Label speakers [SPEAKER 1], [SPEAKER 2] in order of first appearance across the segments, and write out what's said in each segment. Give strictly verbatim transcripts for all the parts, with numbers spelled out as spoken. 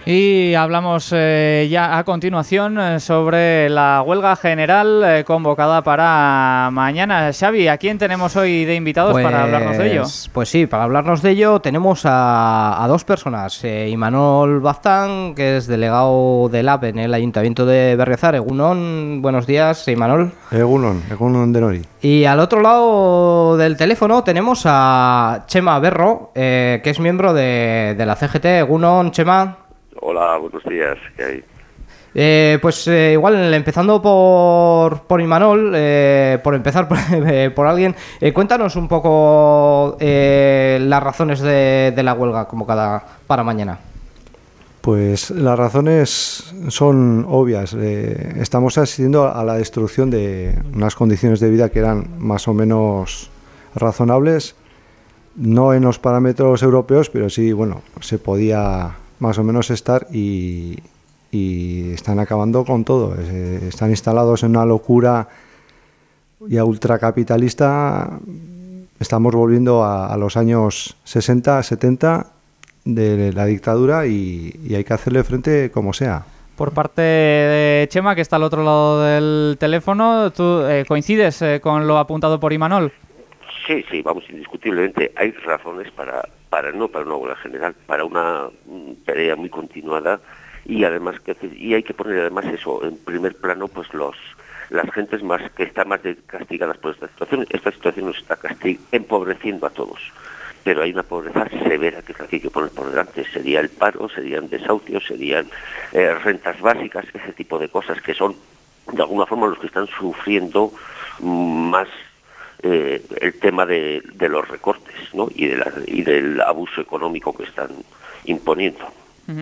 [SPEAKER 1] Y hablamos eh, ya a continuación eh, sobre la huelga general eh, convocada para mañana. Xavi, ¿a quién tenemos hoy de invitados
[SPEAKER 2] pues,
[SPEAKER 1] para hablarnos de ello?
[SPEAKER 2] Pues sí, para hablarnos de ello tenemos a, a dos personas. Eh, Imanol Baztán, que es delegado del A B en el Ayuntamiento de Berriozar. Egunon, buenos días, Imanol.
[SPEAKER 3] Egunon, Egunon de Nori.
[SPEAKER 2] Y al otro lado del teléfono tenemos a Chema Berro, eh, que es miembro de, de la C G T. Egunon, Chema.
[SPEAKER 4] Hola, buenos días. ¿Qué hay?
[SPEAKER 2] Eh, pues eh, igual, empezando por, por Imanol, eh, por empezar por, eh, por alguien, eh, cuéntanos un poco eh, las razones de, de la huelga convocada para mañana.
[SPEAKER 3] Pues las razones son obvias. Eh, estamos asistiendo a la destrucción de unas condiciones de vida que eran más o menos razonables, no en los parámetros europeos, pero sí, bueno, se podía más o menos estar y, y están acabando con todo. Eh, están instalados en una locura ya ultracapitalista. Estamos volviendo a, a los años sesenta, setenta de la dictadura y, y hay que hacerle frente como sea.
[SPEAKER 1] Por parte de Chema, que está al otro lado del teléfono, ¿tú eh, coincides eh, con lo apuntado por Imanol?
[SPEAKER 4] Sí, sí, vamos, indiscutiblemente hay razones para, para no para una huelga general, para una mm, pelea muy continuada y además que y hay que poner además eso en primer plano, pues los las gentes más que están más castigadas por esta situación. Esta situación nos está castig empobreciendo a todos, pero hay una pobreza severa que es la que hay que poner por delante. Sería el paro, serían desahucios, serían eh, rentas básicas, ese tipo de cosas que son de alguna forma los que están sufriendo mm, más Eh, el tema de, de los recortes, ¿no? y, de la, y del abuso económico que están imponiendo.
[SPEAKER 1] Uh-huh.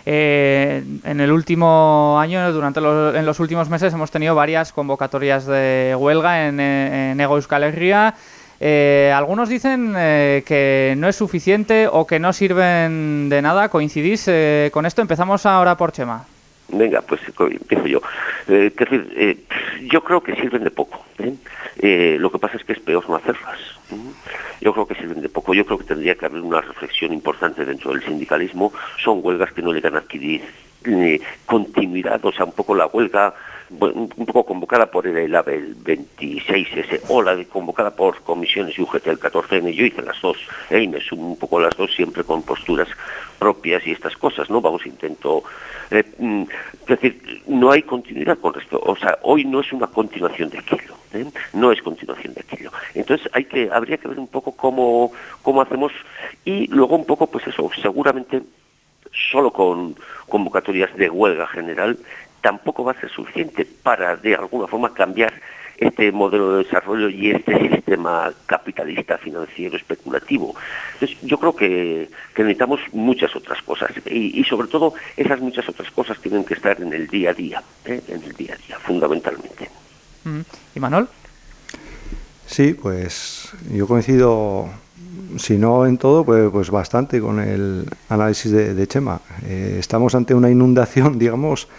[SPEAKER 1] eh, en el último año, durante los, en los últimos meses, hemos tenido varias convocatorias de huelga en, en Hego Euskal Herria. Eh, algunos dicen eh, que no es suficiente o que no sirven de nada. ¿Coincidís eh, con esto? Empezamos ahora por Chema.
[SPEAKER 4] Venga, pues empiezo yo. Eh, que, eh, yo creo que sirven de poco. ¿eh? Eh, lo que pasa es que es peor no hacerlas. ¿eh? Yo creo que sirven de poco. Yo creo que tendría que haber una reflexión importante dentro del sindicalismo. Son huelgas que no llegan a adquirir eh, continuidad, o sea, un poco la huelga, bueno, un poco convocada por el A B el veintiséis ese, o la de, convocada por comisiones y U G T el catorce ene. Yo hice las dos, ¿eh? y me sumo un poco las dos, siempre con posturas propias y estas cosas, ¿no? Vamos, intento... Eh, mm, es decir, no hay continuidad con esto. O sea, hoy no es una continuación de aquello, ¿eh? No es continuación de aquello. Entonces hay que, habría que ver un poco cómo, cómo hacemos y luego un poco, pues eso, seguramente solo con convocatorias de huelga general tampoco va a ser suficiente para, de alguna forma, cambiar este modelo de desarrollo y este sistema capitalista, financiero, especulativo. Entonces, yo creo que, que necesitamos muchas otras cosas y, y, sobre todo, esas muchas otras cosas tienen que estar en el día a día, ¿eh? en el día a día, fundamentalmente.
[SPEAKER 1] Mm. ¿Imanol?
[SPEAKER 3] Sí, pues yo coincido, si no en todo, pues, pues bastante con el análisis de, de Chema. Eh, estamos ante una inundación, digamos,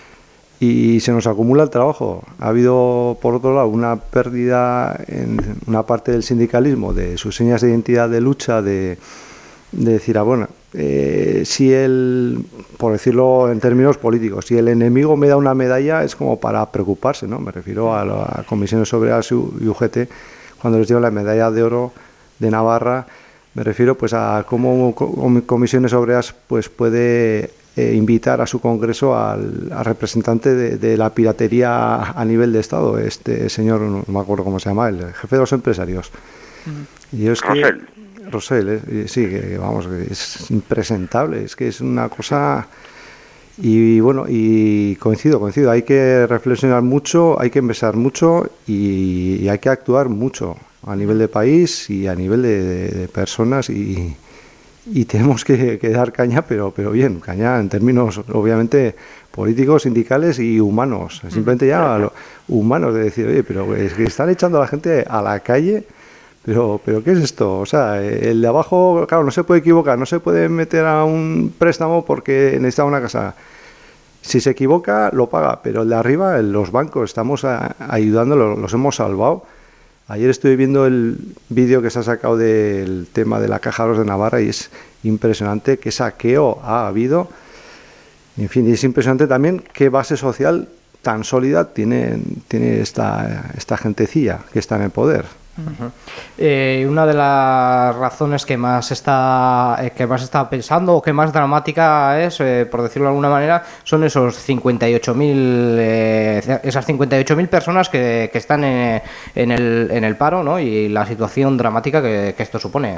[SPEAKER 3] y se nos acumula el trabajo. Ha habido, por otro lado, una pérdida en una parte del sindicalismo de sus señas de identidad de lucha, de, de decir, ah, bueno, eh, si el, por decirlo en términos políticos, si el enemigo me da una medalla es como para preocuparse, ¿no? Me refiero a las comisiones obreras y U G T, cuando les dio la medalla de oro de Navarra, me refiero pues a cómo comisiones obreras pues puede Eh, invitar a su congreso al, al representante de, de la piratería a nivel de Estado, este señor, no me acuerdo cómo se llama, el jefe de los empresarios. Mm. Y es que
[SPEAKER 4] Rosell.
[SPEAKER 3] Rosell, eh, sí, que vamos, que es impresentable, es que es una cosa. Y bueno, y coincido, coincido, hay que reflexionar mucho, hay que empezar mucho y, y hay que actuar mucho a nivel de país y a nivel de, de, de personas y y tenemos que, que dar caña, pero pero bien, caña en términos obviamente políticos, sindicales y humanos, simplemente ya lo, humanos, de decir, oye, pero es que están echando a la gente a la calle, pero pero ¿qué es esto? O sea, el de abajo, claro, no se puede equivocar, no se puede meter a un préstamo porque necesita una casa. Si se equivoca, lo paga, pero el de arriba, los bancos, estamos a, ayudando, los, los hemos salvado. Ayer estuve viendo el vídeo que se ha sacado del tema de la Caja de los de Navarra y es impresionante qué saqueo ha habido En fin, y es impresionante también qué base social tan sólida tiene, tiene esta, esta gentecilla que está en el poder.
[SPEAKER 2] Uh-huh. Eh, una de las razones que más está eh, que más está pensando o que más dramática es, eh, por decirlo de alguna manera, son esos cincuenta y ocho mil eh, esas cincuenta y ocho mil personas que, que están en, en, el, en el paro, ¿no? Y la situación dramática que, que esto supone.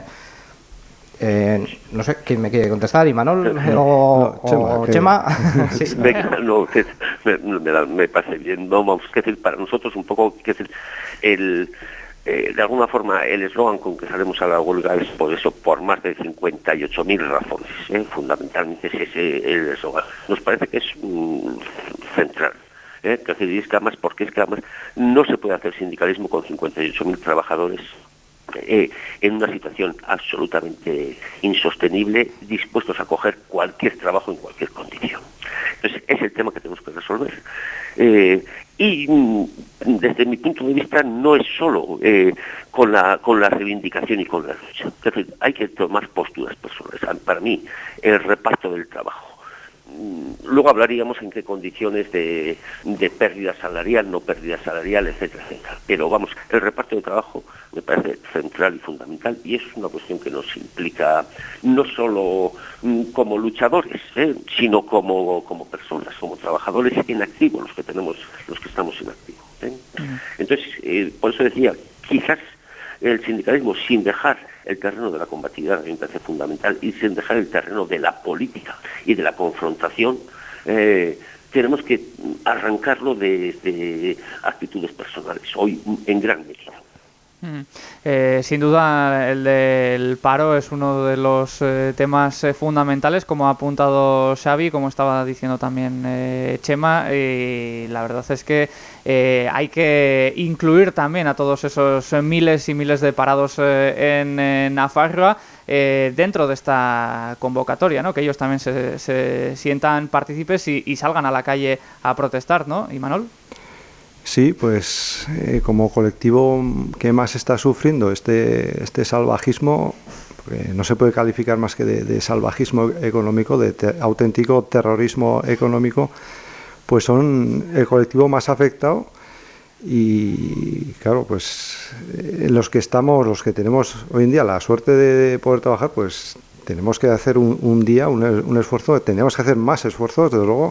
[SPEAKER 2] Eh, no sé quién me quiere contestar, Imanol o, no, Chema. O que... Chema.
[SPEAKER 4] Sí. Venga, no, que me, me, me parece bien. No, vamos, que decir, para nosotros un poco, que decir, el Eh, de alguna forma el eslogan con que salimos a la huelga es por eso, por más de cincuenta y ocho mil razones, ¿eh? Fundamentalmente es ese el eslogan. Nos parece que es mm, central, ¿eh? Que decir, es que además, porque es que además no se puede hacer sindicalismo con cincuenta y ocho mil trabajadores eh, en una situación absolutamente insostenible, dispuestos a coger cualquier trabajo en cualquier condición. Entonces, es el tema que tenemos que resolver. Eh, y desde mi punto de vista no es solo eh, con la con la reivindicación y con la lucha. Es decir, hay que tomar posturas personales. Para mí, el reparto del trabajo. Luego hablaríamos en qué condiciones de, de pérdida salarial, no pérdida salarial, etcétera, etcétera. Pero vamos, el reparto de trabajo me parece central y fundamental, y eso es una cuestión que nos implica no solo mm, como luchadores, ¿eh? sino como, como personas, como trabajadores en activo, los que tenemos, los que estamos en activo. ¿eh? Entonces, eh, por eso decía, quizás el sindicalismo, sin dejar el terreno de la combatividad, me parece fundamental, y sin dejar el terreno de la política y de la confrontación, eh, tenemos que arrancarlo desde de actitudes personales, hoy en gran medida.
[SPEAKER 1] Mm. Eh, sin duda el del paro es uno de los eh, temas eh, fundamentales, como ha apuntado Xavi, como estaba diciendo también eh, Chema, y la verdad es que eh, hay que incluir también a todos esos miles y miles de parados eh, en, en Nafarroa eh, dentro de esta convocatoria, ¿no? Que ellos también se, se sientan partícipes y, y salgan a la calle a protestar, ¿no, Imanol?
[SPEAKER 3] Sí, pues eh, como colectivo que más está sufriendo este, este salvajismo, porque no se puede calificar más que de, de salvajismo económico, de te, auténtico terrorismo económico, pues son el colectivo más afectado y claro, pues eh, los que estamos, los que tenemos hoy en día la suerte de poder trabajar, pues tenemos que hacer un, un día, un, un esfuerzo, tenemos que hacer más esfuerzos, desde luego,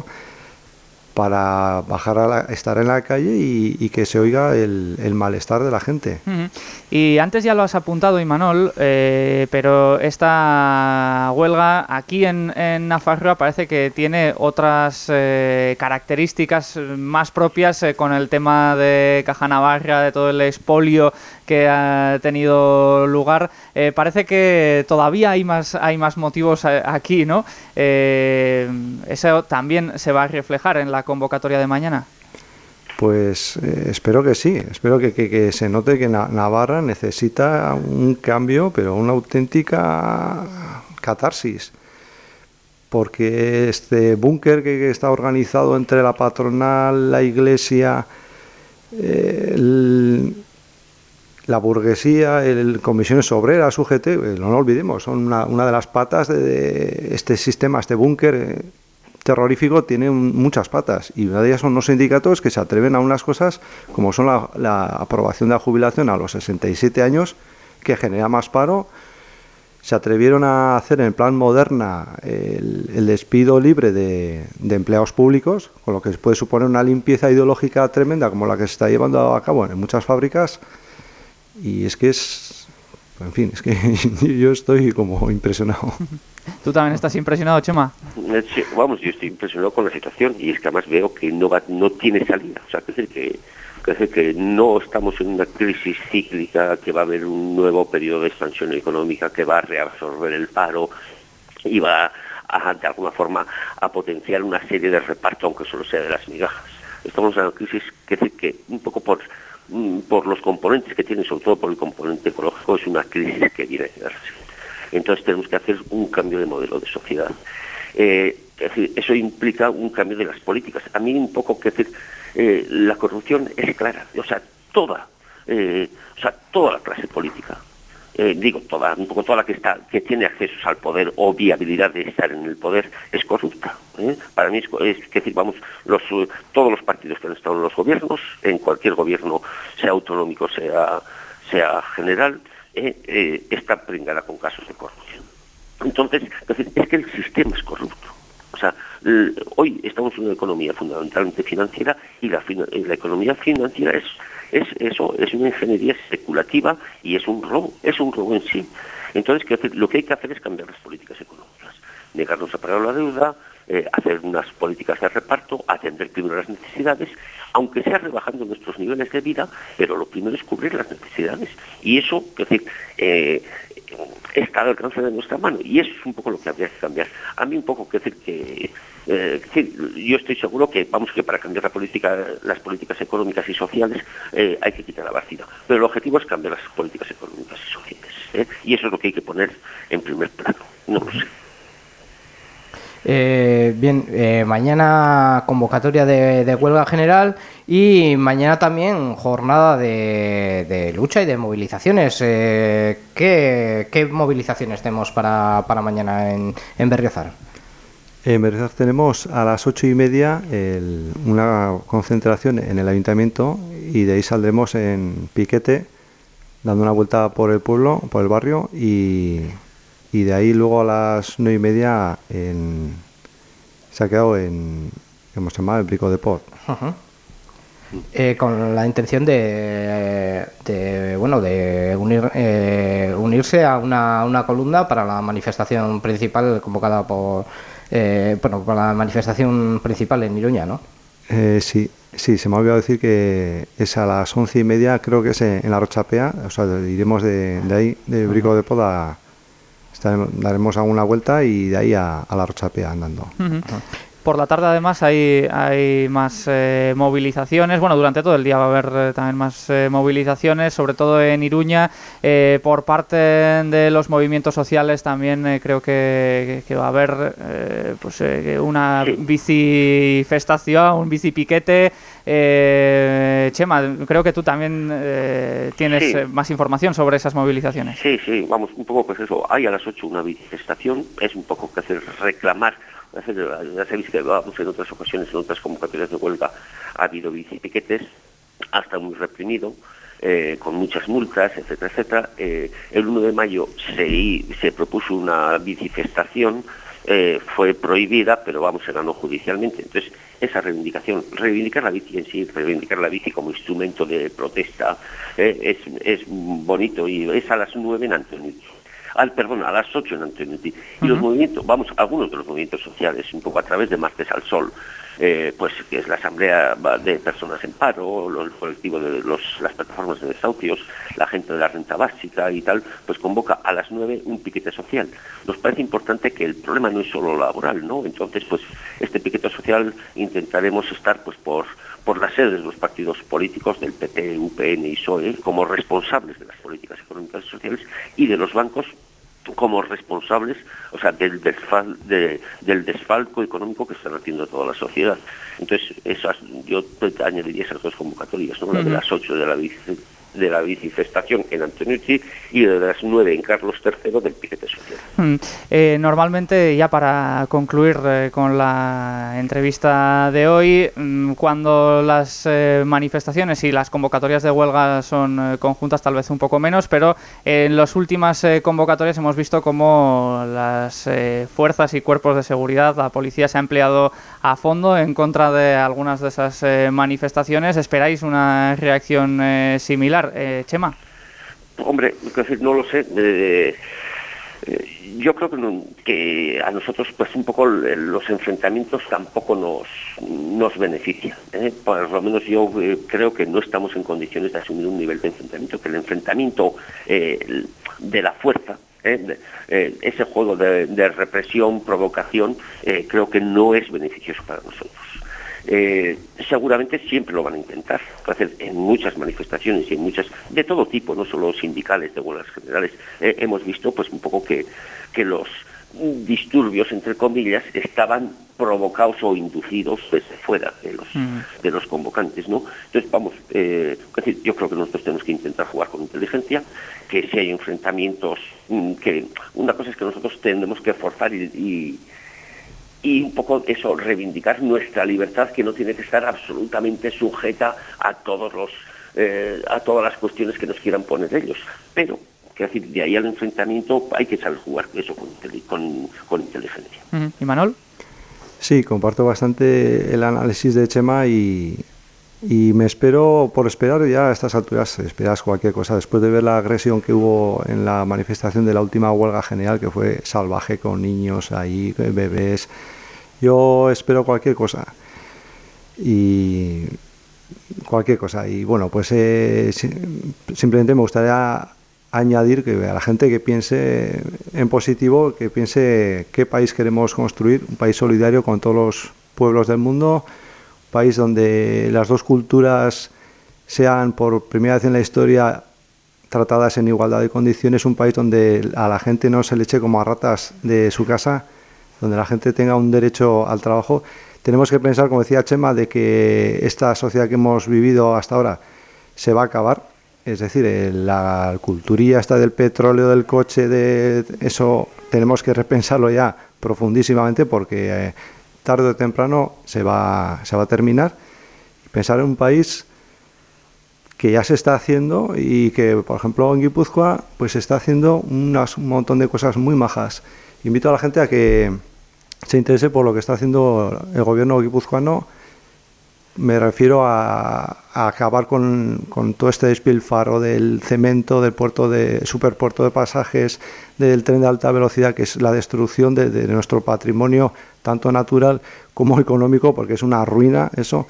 [SPEAKER 3] para bajar a la, estar en la calle y, y que se oiga el, el malestar de la gente.
[SPEAKER 1] Uh-huh. Y antes ya lo has apuntado, Imanol, eh, pero esta huelga aquí en, en Nafarroa parece que tiene otras eh, características más propias eh, con el tema de Caja Navarra, de todo el expolio que ha tenido lugar. Eh, parece que todavía hay más hay más motivos aquí, ¿no? Eh, eso también se va a reflejar en la convocatoria de mañana.
[SPEAKER 3] Pues eh, espero que sí, espero que, que, que se note que Na- Navarra necesita un cambio, pero una auténtica catarsis, porque este búnker que, que está organizado entre la patronal, la iglesia, eh, el, la burguesía, el comisiones obreras, U G T, eh, no lo olvidemos, son una, una de las patas de, de este sistema, este búnker eh, terrorífico tiene un, muchas patas, y una de ellas son los sindicatos que se atreven a unas cosas como son la, la aprobación de la jubilación a los sesenta y siete años, que genera más paro. Se atrevieron a hacer en el plan Moderna el, el despido libre de, de empleados públicos, con lo que puede suponer una limpieza ideológica tremenda como la que se está llevando a cabo en muchas fábricas. Y es que es, en fin, es que yo estoy como impresionado.
[SPEAKER 1] ¿Tú también estás impresionado, Chema?
[SPEAKER 4] Sí, vamos, yo estoy impresionado con la situación, y es que además veo que no va, no tiene salida. O sea, que decir que, que decir que no estamos en una crisis cíclica, que va a haber un nuevo periodo de expansión económica que va a reabsorber el paro y va a, de alguna forma, a potenciar una serie de reparto, aunque solo sea de las migajas. Estamos en una crisis que, decir que un poco por por los componentes que tiene, sobre todo por el componente ecológico, es una crisis que viene a darse. Entonces tenemos que hacer un cambio de modelo de sociedad. Eh, es decir, eso implica un cambio de las políticas. A mí un poco que decir, eh, la corrupción es clara, o sea, toda, eh, o sea, toda la clase política eh, digo, toda, un poco toda la que está, que tiene accesos al poder o viabilidad de estar en el poder, es corrupta. ¿eh? Para mí es, es, es decir, vamos, los, todos los partidos que han estado en los gobiernos, en cualquier gobierno, sea autonómico, sea, sea general, eh, eh, está pringada con casos de corrupción. Entonces, es, decir, es que el sistema es corrupto. O sea, eh, hoy estamos en una economía fundamentalmente financiera y la, la economía financiera es, es eso, es una ingeniería especulativa y es un robo, es un robo en sí. Entonces, ¿qué hacer? Lo que hay que hacer es cambiar las políticas económicas, negarnos a pagar la deuda, eh, hacer unas políticas de reparto, atender primero las necesidades, aunque sea rebajando nuestros niveles de vida, pero lo primero es cubrir las necesidades. Y eso, es decir, eh, está al alcance de nuestra mano, y eso es un poco lo que habría que cambiar. A mí un poco que decir que eh, decir, yo estoy seguro que vamos que para cambiar la política, las políticas económicas y sociales eh, hay que quitar la vacina, pero el objetivo es cambiar las políticas económicas y sociales, ¿eh? Y eso es lo que hay que poner en primer plano. No lo sé.
[SPEAKER 2] Eh, bien, eh, mañana convocatoria de, de huelga general y mañana también jornada de, de lucha y de movilizaciones. Eh, ¿qué, ¿Qué movilizaciones tenemos para, para mañana en, en Berriozar?
[SPEAKER 3] En Berriozar tenemos a las ocho y media el, una concentración en el ayuntamiento y de ahí saldremos en piquete dando una vuelta por el pueblo, por el barrio y... y de ahí luego a las nueve y media en, se ha quedado en, ¿cómo se llama? El Brico de Pot.
[SPEAKER 2] Uh-huh. eh, con la intención de, de bueno, de unir, eh, unirse a una, una columna para la manifestación principal convocada por, eh, bueno, para la manifestación principal en Iruña, ¿no?
[SPEAKER 3] Eh, sí, sí, se me ha olvidado decir que es a las once y media, creo que es en la Rochapea, o sea, iremos de, de ahí, de Brico de Pot a... daremos alguna vuelta y de ahí a, a la Rochapea andando.
[SPEAKER 1] Uh-huh. Por la tarde además hay, hay más eh, movilizaciones, bueno, durante todo el día va a haber eh, también más eh, movilizaciones, sobre todo en Iruña, eh, por parte de los movimientos sociales también eh, creo que, que va a haber eh, pues eh, una bicifestación, un bicipiquete. Eh, Chema, creo que tú también eh, tienes
[SPEAKER 4] sí.
[SPEAKER 1] eh, más información sobre esas movilizaciones.
[SPEAKER 4] Sí, sí, vamos, un poco pues eso, hay a las ocho una bicifestación, es un poco que hacer reclamar. Ya sabéis que vamos en otras ocasiones, en otras convocatorias de huelga, ha habido bicipiquetes, hasta muy reprimido, eh, con muchas multas, etcétera, etcétera. Eh, el uno de mayo se, se propuso una bicifestación, eh, fue prohibida, pero vamos, se ganó judicialmente. Entonces, esa reivindicación, reivindicar la bici en sí, reivindicar la bici como instrumento de protesta, eh, es, es bonito y es a las nueve en Antoniuti. Al, perdón, a las ocho en Antoniuti. Y uh-huh. los movimientos, vamos, algunos de los movimientos sociales, un poco a través de Martes al Sol, eh, pues que es la Asamblea de Personas en Paro, los, el colectivo de los, las plataformas de desahucios, la gente de la renta básica y tal, pues convoca a las nueve un piquete social. Nos parece importante que el problema no es solo laboral, ¿no? Entonces, pues, este piquete social intentaremos estar, pues, por por las sedes de los partidos políticos del P P, U P N y P S O E como responsables de las políticas económicas y sociales y de los bancos como responsables, o sea, del, desfal, de, del desfalco económico que está haciendo toda la sociedad. Entonces, esas, yo añadiría esas dos convocatorias, ¿no? La de las ocho de la bici, de la bicifestación en Antoniuti y de las nueve en Carlos tercero del piquete social.
[SPEAKER 1] Mm. Eh, normalmente, ya para concluir eh, con la entrevista de hoy, mm, cuando las eh, manifestaciones y las convocatorias de huelga son eh, conjuntas, tal vez un poco menos, pero en las últimas eh, convocatorias hemos visto cómo las eh, fuerzas y cuerpos de seguridad, la policía se ha empleado a fondo en contra de algunas de esas eh, manifestaciones. ¿Esperáis una reacción eh, similar? Eh, Chema.
[SPEAKER 4] Hombre, no lo sé. Eh, eh, yo creo que, no, que a nosotros, pues un poco los enfrentamientos tampoco nos nos benefician. ¿eh? Por lo menos yo eh, creo que no estamos en condiciones de asumir un nivel de enfrentamiento, que el enfrentamiento eh, de la fuerza, eh, de, eh, ese juego de, de represión, provocación, eh, creo que no es beneficioso para nosotros. Eh, seguramente siempre lo van a intentar hacer en muchas manifestaciones y en muchas de todo tipo, no solo sindicales, de huelgas generales. Eh, hemos visto pues un poco que, que los disturbios, entre comillas, estaban provocados o inducidos desde fuera de los, mm. de los convocantes, ¿no? Entonces, vamos, eh, es decir, yo creo que nosotros tenemos que intentar jugar con inteligencia, que si hay enfrentamientos, que una cosa es que nosotros tenemos que forzar y, y, y un poco eso, reivindicar nuestra libertad, que no tiene que estar absolutamente sujeta a todos los eh, a todas las cuestiones que nos quieran poner ellos, pero que decir, de ahí al enfrentamiento hay que saber jugar eso con, con, con inteligencia.
[SPEAKER 1] Mm. ¿Y Manol?
[SPEAKER 3] Sí, comparto bastante el análisis de Chema y, y me espero, por esperar ya a estas alturas, esperas cualquier cosa, después de ver la agresión que hubo en la manifestación de la última huelga general, que fue salvaje con niños ahí, bebés, yo espero cualquier cosa. Y cualquier cosa. Y bueno, pues eh, simplemente me gustaría añadir que a la gente que piense en positivo, que piense qué país queremos construir, un país solidario con todos los pueblos del mundo, un país donde las dos culturas sean por primera vez en la historia tratadas en igualdad de condiciones, un país donde a la gente no se le eche como a ratas de su casa, donde la gente tenga un derecho al trabajo. Tenemos que pensar, como decía Chema, de que esta sociedad que hemos vivido hasta ahora se va a acabar. Es decir, la culturilla esta del petróleo, del coche, de eso tenemos que repensarlo ya profundísimamente porque eh, tarde o temprano se va, se va a terminar. Pensar en un país que ya se está haciendo y que, por ejemplo, en Guipúzcoa pues se está haciendo unas, un montón de cosas muy majas. Invito a la gente a que se interese por lo que está haciendo el gobierno guipuzcoano. Me refiero a, a acabar con, con todo este despilfarro del cemento, del puerto de superpuerto de pasajes, del tren de alta velocidad, que es la destrucción de, de nuestro patrimonio, tanto natural como económico, porque es una ruina eso.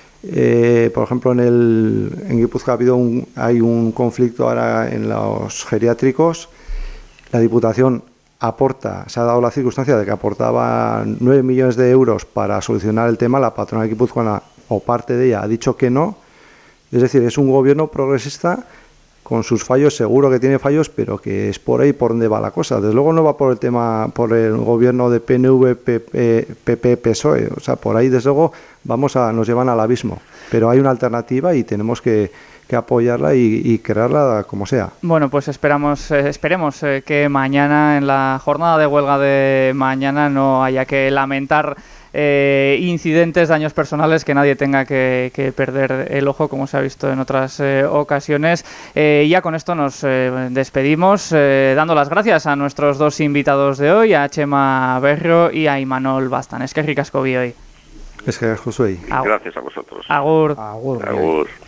[SPEAKER 3] Eh, por ejemplo, en el en Guipúzcoa ha habido un, hay un conflicto ahora en los geriátricos. La Diputación aporta, se ha dado la circunstancia de que aportaba nueve millones de euros para solucionar el tema. La patronal guipuzcoana, o parte de ella, ha dicho que no. Es decir, es un gobierno progresista con sus fallos, seguro que tiene fallos, pero que es por ahí por donde va la cosa. Desde luego no va por el tema, por el gobierno de P N V, P P, P S O E, o sea, por ahí desde luego vamos a, nos llevan al abismo. Pero hay una alternativa y tenemos que, que apoyarla y, y crearla como sea.
[SPEAKER 1] Bueno, pues esperamos, eh, esperemos eh, que mañana, en la jornada de huelga de mañana, no haya que lamentar Eh, incidentes, daños personales, que nadie tenga que, que perder el ojo, como se ha visto en otras eh, ocasiones. Eh, ya con esto nos eh, despedimos, eh, dando las gracias a nuestros dos invitados de hoy, a Chema Berrio y a Imanol Baztan. Eskerrik asko bioi.
[SPEAKER 3] Eskerrik asko zuei.
[SPEAKER 4] Gracias a vosotros.
[SPEAKER 1] Agur.
[SPEAKER 2] Agur.
[SPEAKER 4] Agur.